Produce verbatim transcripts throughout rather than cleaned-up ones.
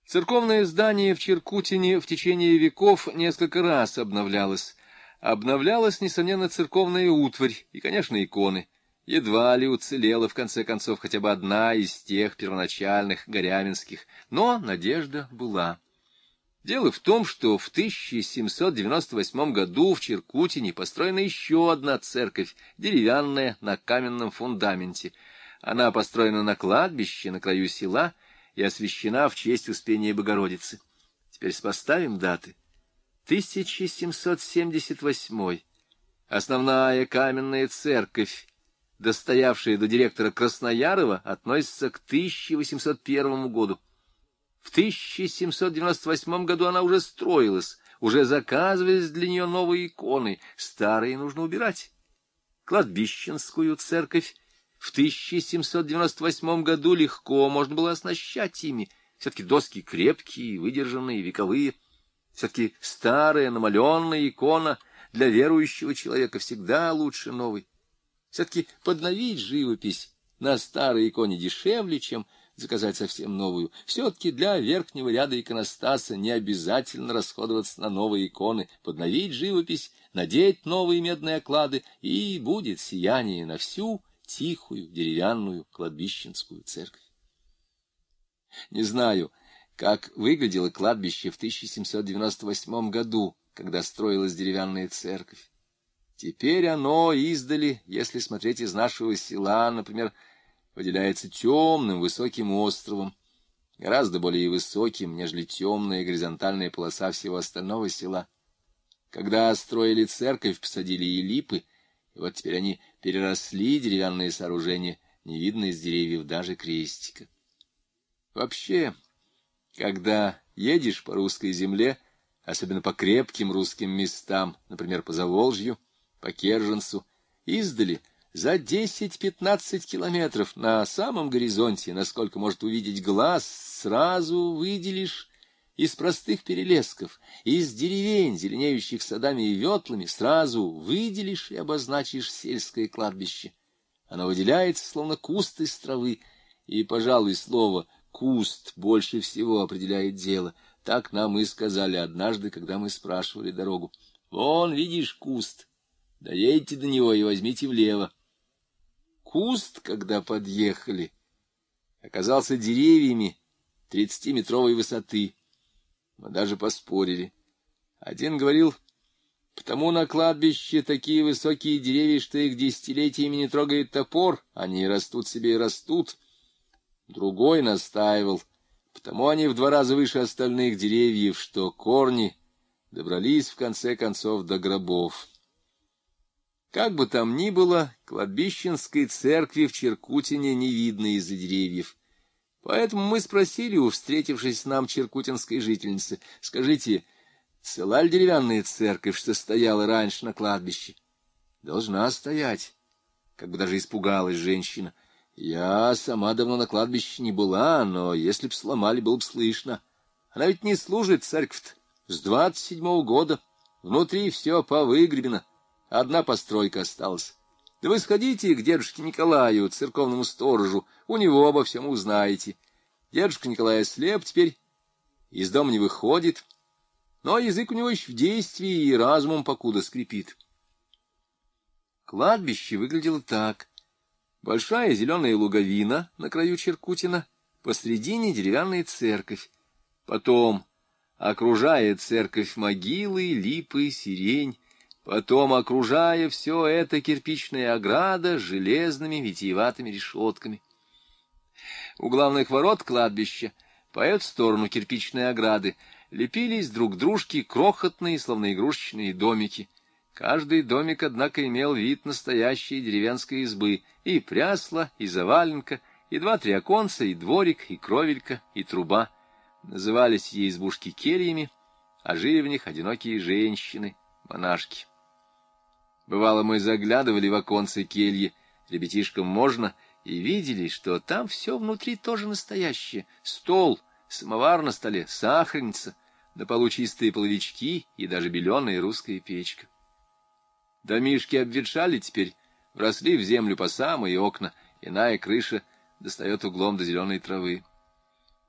Церковное здание в Черкутине в течение веков несколько раз обновлялось. Обновлялась, несомненно, церковная утварь и, конечно, иконы. Едва ли уцелела, в конце концов, хотя бы одна из тех первоначальных горяминских, но надежда была. Дело в том, что в тысяча семьсот девяносто восьмом году в Черкутине построена еще одна церковь, деревянная, на каменном фундаменте. Она построена на кладбище, на краю села, и освящена в честь Успения Богородицы. Теперь сопоставим даты. тысяча семьсот семьдесят восьмой. Основная каменная церковь, достоявшая до директора Красноярова, относится к тысяча восемьсот первому году. В тысяча семьсот девяносто восьмом году она уже строилась, уже заказывались для нее новые иконы, старые нужно убирать. Кладбищенскую церковь в тысяча семьсот девяносто восьмом году легко можно было оснащать ими. Все-таки доски крепкие, выдержанные, вековые. Все-таки старая намаленная икона для верующего человека всегда лучше новой. Все-таки подновить живопись на старой иконе дешевле, чем заказать совсем новую. Все-таки для верхнего ряда иконостаса не обязательно расходоваться на новые иконы. Подновить живопись, надеть новые медные оклады, и будет сияние на всю тихую деревянную кладбищенскую церковь. Не знаю, как выглядело кладбище в тысяча семьсот девяносто восьмом году, когда строилась деревянная церковь. Теперь оно издали, если смотреть из нашего села, например, выделяется темным высоким островом, гораздо более высоким, нежели темная горизонтальная полоса всего остального села. Когда строили церковь, посадили и липы, и вот теперь они переросли деревянные сооружения, не видно из деревьев даже крестика. Вообще, когда едешь по русской земле, особенно по крепким русским местам, например, по Заволжью, по Керженцу, издали за десять-пятнадцать километров на самом горизонте, насколько может увидеть глаз, сразу выделишь из простых перелесков, из деревень, зеленеющих садами и ветлами, сразу выделишь и обозначишь сельское кладбище. Оно выделяется, словно куст из травы, и, пожалуй, слово «куст» больше всего определяет дело. Так нам и сказали однажды, когда мы спрашивали дорогу. «Вон, видишь, куст, доедьте до него и возьмите влево». Куст, когда подъехали, оказался деревьями тридцатиметровой высоты. Мы даже поспорили. Один говорил, потому на кладбище такие высокие деревья, что их десятилетиями не трогает топор, они растут себе и растут. Другой настаивал, потому они в два раза выше остальных деревьев, что корни добрались в конце концов до гробов. Как бы там ни было, кладбищенской церкви в Черкутине не видно из-за деревьев. Поэтому мы спросили у встретившись с нам черкутинской жительницы: скажите, цела ли деревянная церковь, что стояла раньше на кладбище? Должна стоять. Как бы даже испугалась женщина. Я сама давно на кладбище не была, но если б сломали, было бы слышно. Она ведь не служит, церковь-то, с двадцать седьмого года. Внутри все повыгребено. Одна постройка осталась. Да вы сходите к дедушке Николаю, церковному сторожу, у него обо всем узнаете. Дедушка Николай слеп теперь, из дома не выходит, но язык у него еще в действии и разумом покуда скрипит. Кладбище выглядело так. Большая зеленая луговина на краю Черкутина, посредине деревянная церковь. Потом, окружая церковь, могилы, липы, сирень. Потом, окружая все это, кирпичная ограда с железными витиеватыми решетками. У главных ворот кладбища, по эту сторону кирпичной ограды, лепились друг к дружке крохотные, словно игрушечные домики. Каждый домик, однако, имел вид настоящей деревенской избы: и прясло, и заваленка, и два-три оконца, и дворик, и кровелька, и труба. Назывались ей избушки кельями, а жили в них одинокие женщины, монашки. Бывало, мы заглядывали в оконце кельи, ребятишкам можно, и видели, что там все внутри тоже настоящее. Стол, самовар на столе, сахарница, на полу чистые половички и даже беленая русская печка. Домишки обветшали теперь, вросли в землю по самые окна, иная крыша достает углом до зеленой травы.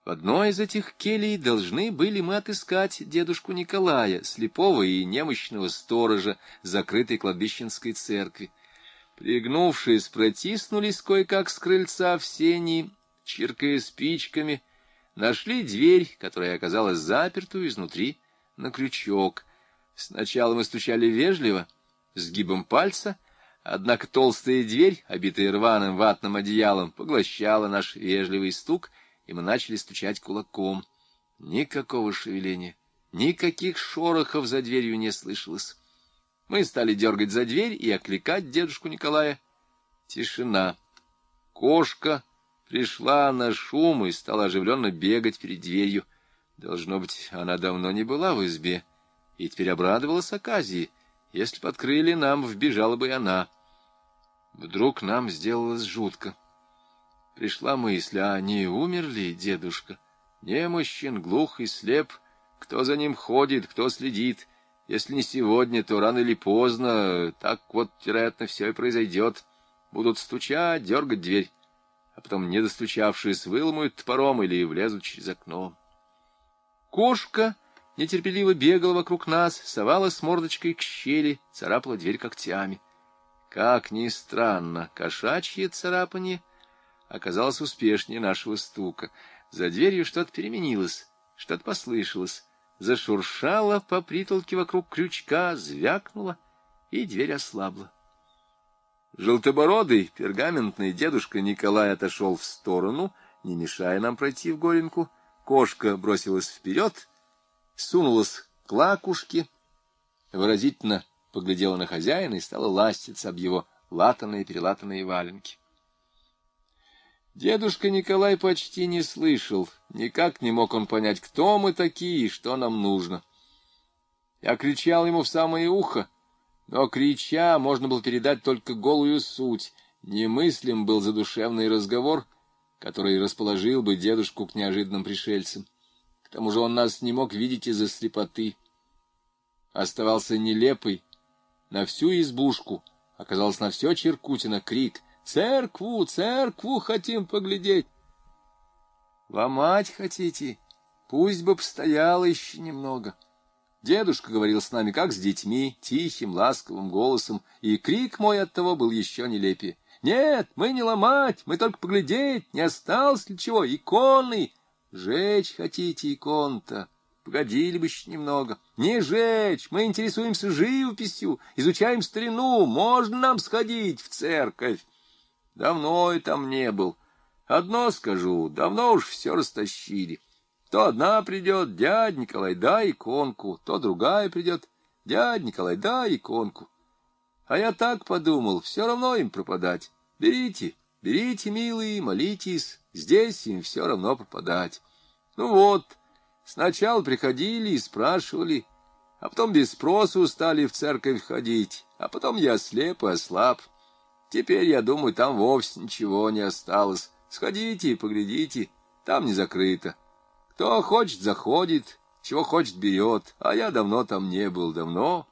В одной из этих келий должны были мы отыскать дедушку Николая, слепого и немощного сторожа закрытой кладбищенской церкви. Пригнувшись, протиснулись кое-как с крыльца в сени, чиркая спичками, нашли дверь, которая оказалась запертую изнутри на крючок. Сначала мы стучали вежливо, сгибом пальца, однако толстая дверь, обитая рваным ватным одеялом, поглощала наш вежливый стук, и мы начали стучать кулаком. Никакого шевеления, никаких шорохов за дверью не слышалось. Мы стали дергать за дверь и окликать дедушку Николая. Тишина. Кошка пришла на шум и стала оживленно бегать перед дверью. Должно быть, она давно не была в избе, и теперь обрадовалась оказии. Если бы открыли, нам вбежала бы и она. Вдруг нам сделалось жутко. Пришла мысль, а не умер ли дедушка? Немощен, глух и слеп. Кто за ним ходит, кто следит? Если не сегодня, то рано или поздно. Так вот, вероятно, все и произойдет. Будут стучать, дергать дверь, а потом, не достучавшись, выломают топором или влезут через окно. Кошка нетерпеливо бегала вокруг нас, совалась мордочкой к щели, царапала дверь когтями. Как ни странно, кошачье царапанье оказалось успешнее нашего стука. За дверью что-то переменилось, что-то послышалось. Зашуршало по притолке вокруг крючка, звякнуло, и дверь ослабла. Желтобородый, пергаментный дедушка Николай отошел в сторону, не мешая нам пройти в горенку. Кошка бросилась вперед, сунулась к лакушке, выразительно поглядела на хозяина и стала ластиться об его латаные-перелатанные валенки. Дедушка Николай почти не слышал, никак не мог он понять, кто мы такие и что нам нужно. Я кричал ему в самое ухо, но, крича, можно было передать только голую суть. Немыслим был задушевный разговор, который расположил бы дедушку к неожиданным пришельцам. К тому же он нас не мог видеть из-за слепоты. Оставался нелепый. На всю избушку, оказалось, на все Черкутино, крик: «Церкву, церкву хотим поглядеть!» «Ломать хотите? Пусть бы постояло еще немного». Дедушка говорил с нами, как с детьми, тихим, ласковым голосом, и крик мой оттого был еще нелепее. «Нет, мы не ломать, мы только поглядеть, не осталось ли чего, иконы! Жечь хотите икон-то? Погодили бы еще немного. Не жечь, мы интересуемся живописью, изучаем старину, можно нам сходить в церковь?» Давно я там не был. Одно скажу, давно уж все растащили. То одна придет, дядь Николай, дай иконку, то другая придет, дядь Николай, дай иконку. А я так подумал, все равно им пропадать. Берите, берите, милые, молитесь, здесь им все равно пропадать. Ну вот, сначала приходили и спрашивали, а потом без спросу стали в церковь ходить, а потом я слеп и ослаб. Теперь, я думаю, там вовсе ничего не осталось. Сходите и поглядите, там не закрыто. Кто хочет, заходит, чего хочет, берет, а я давно там не был, давно.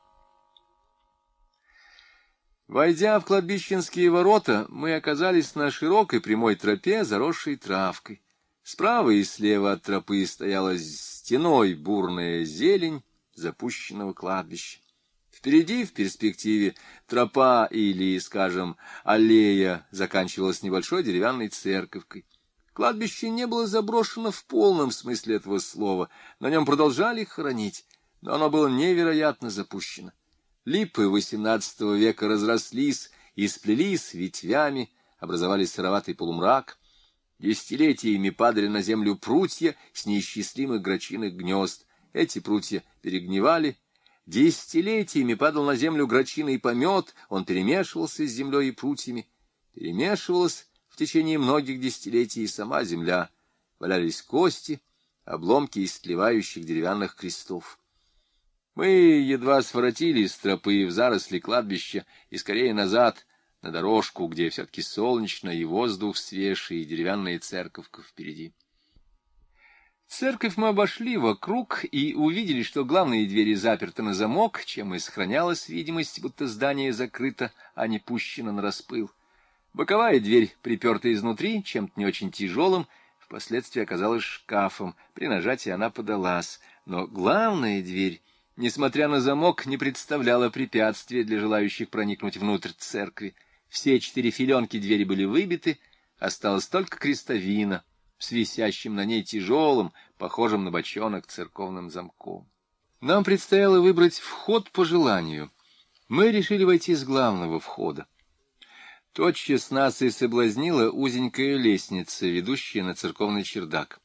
Войдя в кладбищенские ворота, мы оказались на широкой прямой тропе, заросшей травкой. Справа и слева от тропы стояла стеной бурная зелень запущенного кладбища. Впереди, в перспективе, тропа или, скажем, аллея заканчивалась небольшой деревянной церковкой. Кладбище не было заброшено в полном смысле этого слова, на нем продолжали хоронить, но оно было невероятно запущено. Липы восемнадцатого века разрослись и сплелись ветвями, образовали сыроватый полумрак. Десятилетиями падали на землю прутья с неисчислимых грачиных гнезд. Эти прутья перегнивали. Десятилетиями падал на землю грачиный помет, он перемешивался с землей и прутьями. Перемешивалась в течение многих десятилетий и сама земля. Валялись кости, обломки истлевающих деревянных крестов. Мы едва своротили с тропы в заросли кладбища и скорее назад, на дорожку, где все-таки солнечно, и воздух свежий, и деревянная церковка впереди. Церковь мы обошли вокруг и увидели, что главные двери заперты на замок, чем и сохранялась видимость, будто здание закрыто, а не пущено на распыл. Боковая дверь приперта изнутри, чем-то не очень тяжелым, в впоследствии оказалась шкафом. При нажатии она подалась. Но главная дверь, несмотря на замок, не представляла препятствия для желающих проникнуть внутрь церкви. Все четыре филенки двери были выбиты, осталась только крестовина с висящим на ней тяжелым, похожим на бочонок, церковным замком. Нам предстояло выбрать вход по желанию. Мы решили войти с главного входа. Тотчас нас и соблазнила узенькая лестница, ведущая на церковный чердак.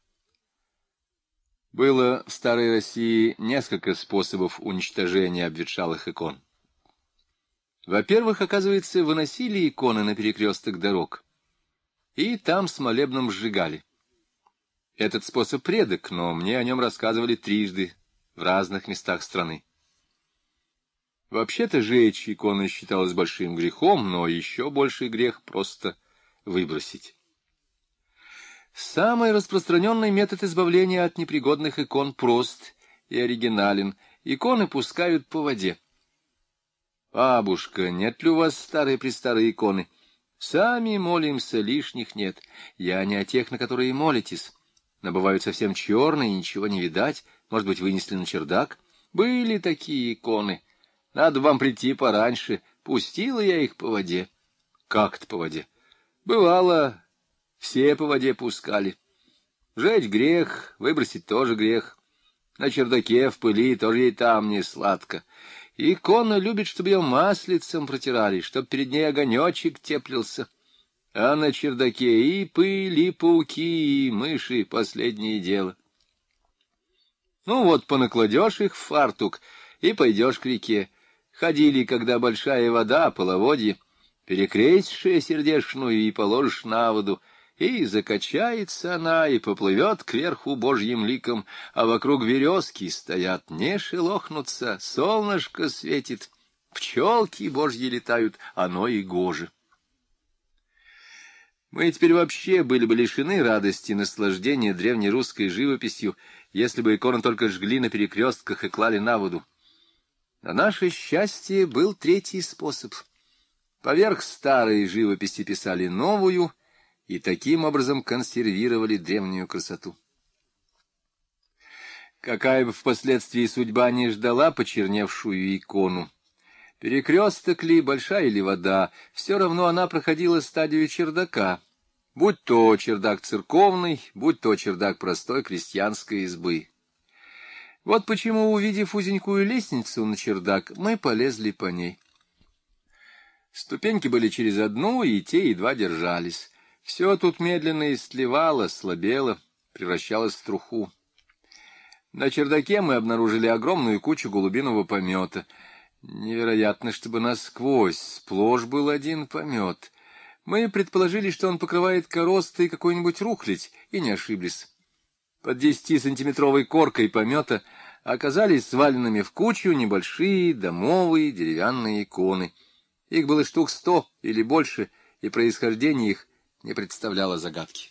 Было в старой России несколько способов уничтожения обветшалых икон. Во-первых, оказывается, выносили иконы на перекресток дорог, и там с молебном сжигали. Этот способ редок, но мне о нем рассказывали трижды в разных местах страны. Вообще-то жечь иконы считалось большим грехом, но еще больший грех просто выбросить. Самый распространенный метод избавления от непригодных икон прост и оригинален. Иконы пускают по воде. «Бабушка, нет ли у вас старые-престарые иконы?» «Сами молимся, лишних нет. Я не о тех, на которые молитесь. Но бывают совсем черные, ничего не видать. Может быть, вынесли на чердак? Были такие иконы. Надо вам прийти пораньше. Пустила я их по воде». «Как-то по воде?» «Бывало, все по воде пускали. Жечь грех, выбросить тоже грех. На чердаке в пыли тоже и там не сладко. Икона любит, чтобы ее маслицем протирали, чтоб перед ней огонечек теплился. А на чердаке и пыль, и пауки, и мыши — последнее дело. Ну вот, понакладешь их в фартук и пойдешь к реке. Ходили, когда большая вода, половодье, перекрестишь сердечную и положишь на воду, и закачается она, и поплывет кверху божьим ликом, а вокруг березки стоят, не шелохнутся, солнышко светит, пчелки божьи летают, оно и гоже. Мы теперь вообще были бы лишены радости и наслаждения древнерусской живописью, если бы иконы только жгли на перекрестках и клали на воду. На наше счастье был третий способ. Поверх старой живописи писали новую, и таким образом консервировали древнюю красоту. Какая бы впоследствии судьба не ждала почерневшую икону, перекресток ли, большая ли вода, все равно она проходила стадию чердака, будь то чердак церковный, будь то чердак простой крестьянской избы. Вот почему, увидев узенькую лестницу на чердак, мы полезли по ней. Ступеньки были через одну, и те едва держались. Все тут медленно истлевало, слабело, превращалось в труху. На чердаке мы обнаружили огромную кучу голубиного помета. Невероятно, чтобы насквозь сплошь был один помет. Мы предположили, что он покрывает коростой какой-нибудь рухлядь, и не ошиблись. Под десятисантиметровой коркой помета оказались сваленными в кучу небольшие домовые деревянные иконы. Их было штук сто или больше, и происхождение их не представляло загадки.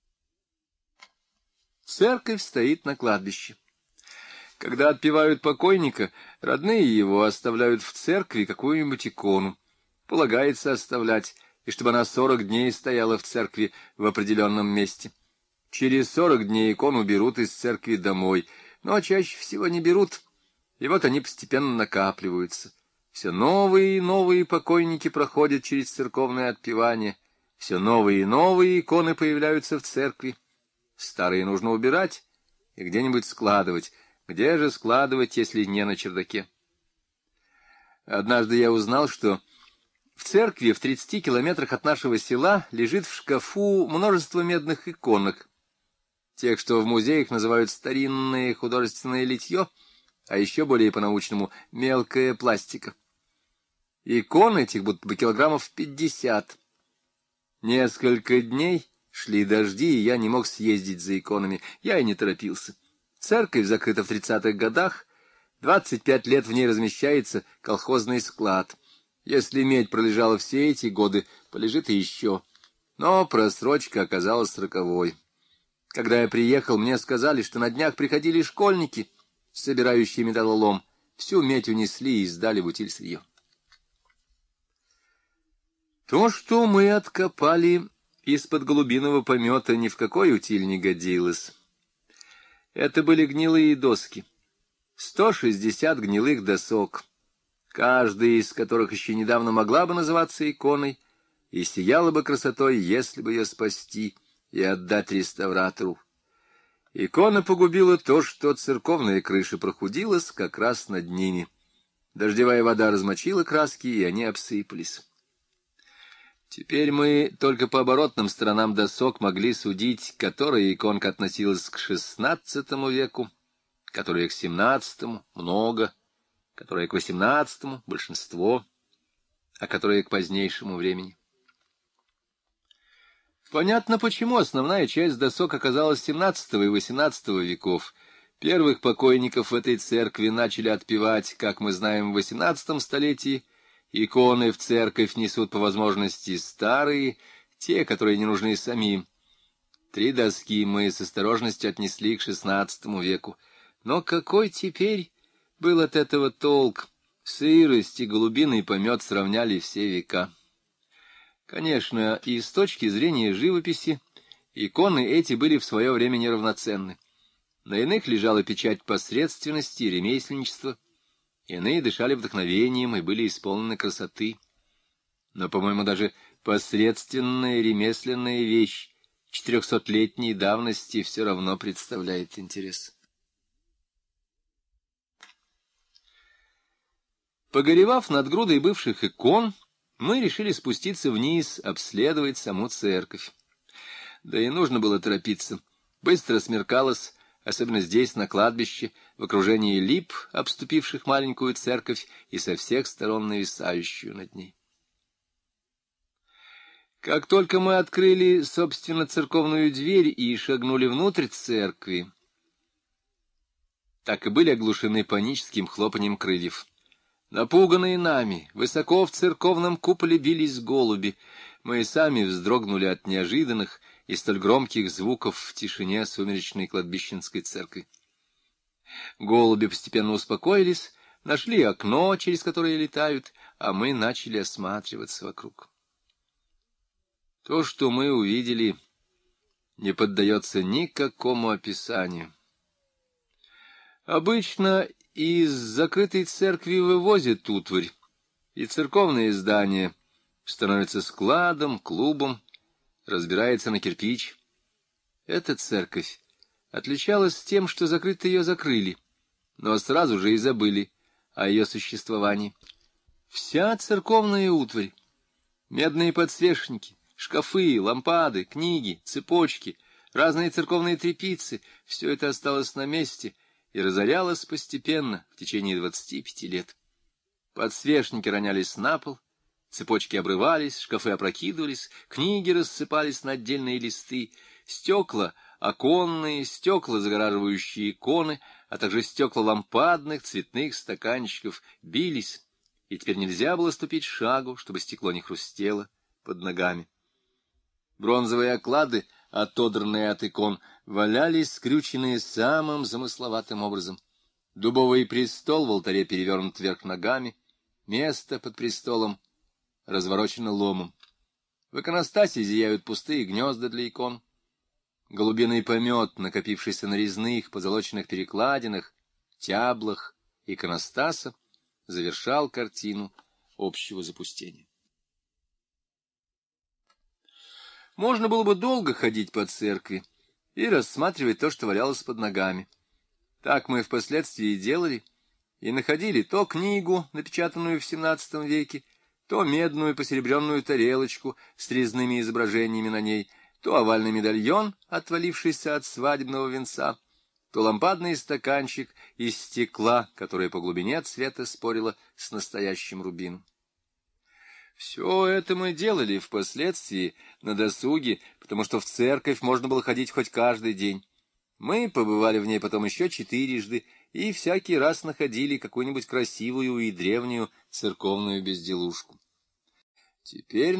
Церковь стоит на кладбище. Когда отпевают покойника, родные его оставляют в церкви какую-нибудь икону. Полагается оставлять, и чтобы она сорок дней стояла в церкви в определенном месте. Через сорок дней икону берут из церкви домой, но чаще всего не берут, и вот они постепенно накапливаются. Все новые и новые покойники проходят через церковное отпевание, все новые и новые иконы появляются в церкви. Старые нужно убирать и где-нибудь складывать. Где же складывать, если не на чердаке? Однажды я узнал, что в церкви в тридцати километрах от нашего села лежит в шкафу множество медных иконок. Тех, что в музеях называют старинное художественное литье, а еще более по-научному — мелкая пластика. Икон этих будто бы килограммов пятьдесят. Несколько дней шли дожди, и я не мог съездить за иконами. Я и не торопился. Церковь закрыта в тридцатых годах, двадцать пять лет в ней размещается колхозный склад. Если медь пролежала все эти годы, полежит и еще. Но просрочка оказалась роковой. Когда я приехал, мне сказали, что на днях приходили школьники, собирающие металлолом. Всю медь унесли и сдали в утиль-сырье. То, что мы откопали, из-под голубиного помета ни в какой утиль не годилась. Это были гнилые доски, сто шестьдесят гнилых досок, каждая из которых еще недавно могла бы называться иконой и сияла бы красотой, если бы ее спасти и отдать реставратору. Икона погубила то, что церковная крыша прохудилась как раз над ними. Дождевая вода размочила краски, и они обсыпались. Теперь мы только по оборотным сторонам досок могли судить, которая иконка относилась к шестнадцатому веку, которая к семнадцатому — много, которая к восемнадцатому — большинство, а которая к позднейшему времени. Понятно, почему основная часть досок оказалась семнадцатого и восемнадцатого веков. Первых покойников в этой церкви начали отпевать, как мы знаем, в восемнадцатом столетии. Иконы в церковь несут по возможности старые, те, которые не нужны самим. Три доски мы с осторожностью отнесли к шестнадцатому веку. Но какой теперь был от этого толк? Сырость и голубиный помет сравняли все века. Конечно, и с точки зрения живописи иконы эти были в свое время неравноценны. На иных лежала печать посредственности и ремесленничества, иные дышали вдохновением и были исполнены красоты. Но, по-моему, даже посредственная ремесленная вещь четырехсотлетней давности все равно представляет интерес. Погоревав над грудой бывших икон, мы решили спуститься вниз, обследовать саму церковь. Да и нужно было торопиться. Быстро смеркалось, особенно здесь, на кладбище, в окружении лип, обступивших маленькую церковь и со всех сторон нависающую над ней. Как только мы открыли, собственно, церковную дверь и шагнули внутрь церкви, так и были оглушены паническим хлопаньем крыльев. Напуганные нами, высоко в церковном куполе бились голуби. Мы сами вздрогнули от неожиданных и столь громких звуков в тишине сумеречной кладбищенской церкви. Голуби постепенно успокоились, нашли окно, через которое летают, а мы начали осматриваться вокруг. То, что мы увидели, не поддается никакому описанию. Обычно из закрытой церкви вывозят утварь, и церковное здание становится складом, клубом, разбирается на кирпич. Эта церковь отличалась тем, что закрыто ее закрыли, но сразу же и забыли о ее существовании. Вся церковная утварь, медные подсвечники, шкафы, лампады, книги, цепочки, разные церковные тряпицы — все это осталось на месте и разорялось постепенно в течение двадцати пяти лет. Подсвечники ронялись на пол, цепочки обрывались, шкафы опрокидывались, книги рассыпались на отдельные листы, стекла оконные, стекла, загораживающие иконы, а также стекла лампадных цветных стаканчиков бились, и теперь нельзя было ступить шагу, чтобы стекло не хрустело под ногами. Бронзовые оклады, отодранные от икон, валялись, скрюченные самым замысловатым образом. Дубовый престол в алтаре перевернут вверх ногами, место под престолом разворочено ломом. В иконостасе зияют пустые гнезда для икон. Голубиный помет, накопившийся на резных позолоченных перекладинах, тяблах иконостаса, завершал картину общего запустения. Можно было бы долго ходить по церкви и рассматривать то, что валялось под ногами. Так мы впоследствии делали, и находили то книгу, напечатанную в семнадцатом веке, то медную посеребренную тарелочку с резными изображениями на ней, то овальный медальон, отвалившийся от свадебного венца, то лампадный стаканчик из стекла, которое по глубине цвета спорило с настоящим рубином. Все это мы делали впоследствии на досуге, потому что в церковь можно было ходить хоть каждый день. Мы побывали в ней потом еще четырежды и всякий раз находили какую-нибудь красивую и древнюю церковную безделушку. Теперь